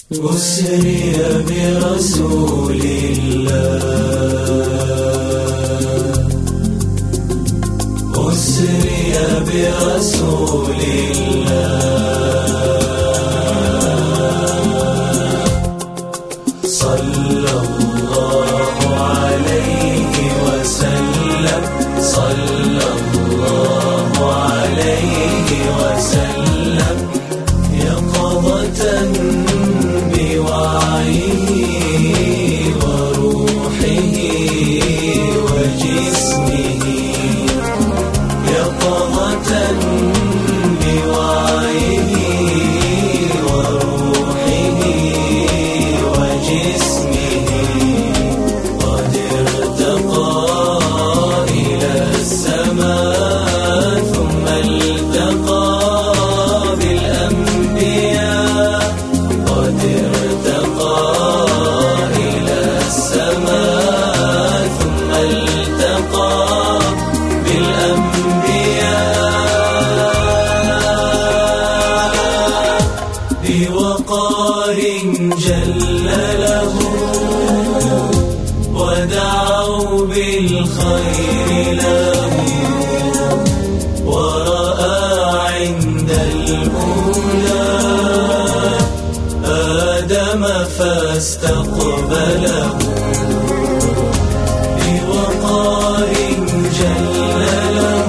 أسري برسول الله، أسري برسول الله، صلى الله عليه وسلم، صلى الله عليه وسلم، يقظة بوعيه وروحه وجسمه، يقظة بوعيه وروحه وجسمه، قد ارتقى إلى السماء ثم التقى بالأنبياء، قد ارتقى إلى السماء ثم التقى بالأنبياء، بوقار جل له ودعوا بالخير له، ورأى عند الأولى آدم فاستقبله، بوقار جل له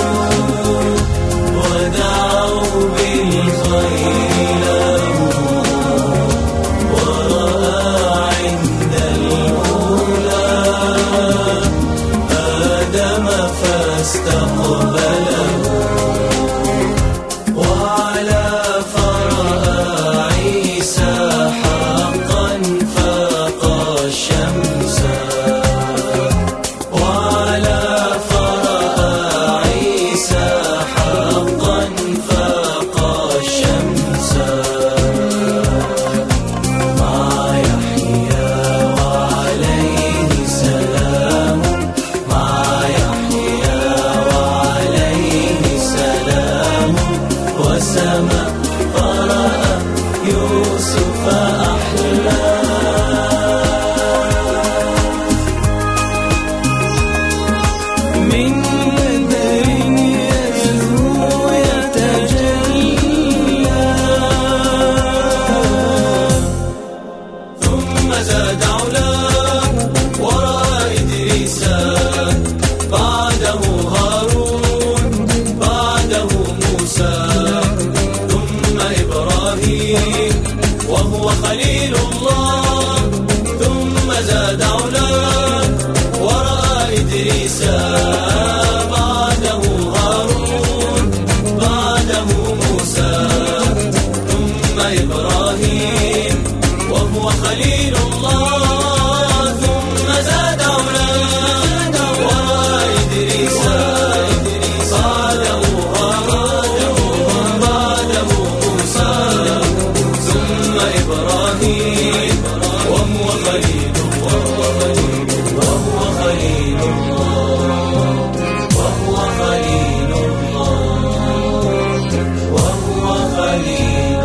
ودعوا بالخير له، ورأى عند الأولى آدم فاستقبله، وعلى فرأى عيسى حقا فاق الشمس، وعلى فرأى عيسى حقا فاق الشمس، مع يحيى وعليه سلام، مع يحيى وعليه سلام، وسما فرأى يوسف أحلى، من بدر يزهو يتجلى، ثم زاد علا ورأى إدريس، بعده هارون، بعده موسى، ثم إبراهيم وهو خليل الله، ثم زاد علا ورأى إدريس، بعده هارون، بعده موسى، ثم إبراهيم وهو خليل الله، ثم زاد علا ورأى إدريس، بعده هارون، بعده موسى، ثم إبراهيم وهو خليل الله، وهو خليل الله، وهو خليل الله، وهو خليل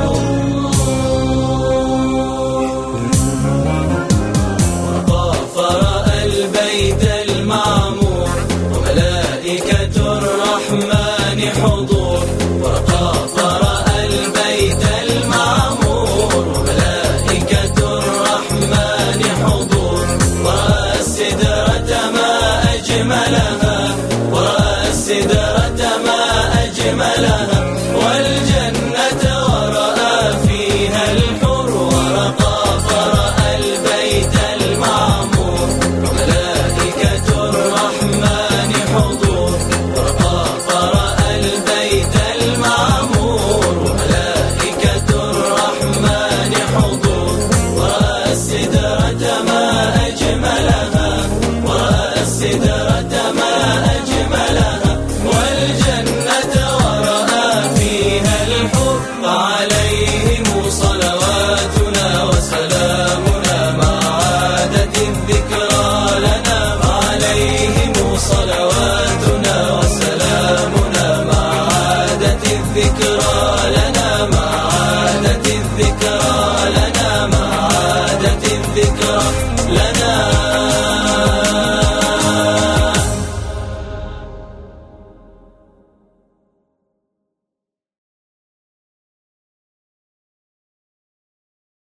الله. وطاف رأى البيت المعمور وملائكة الرحمن حضور، وطاف رأى البيت المعمور وملائكة ذكرى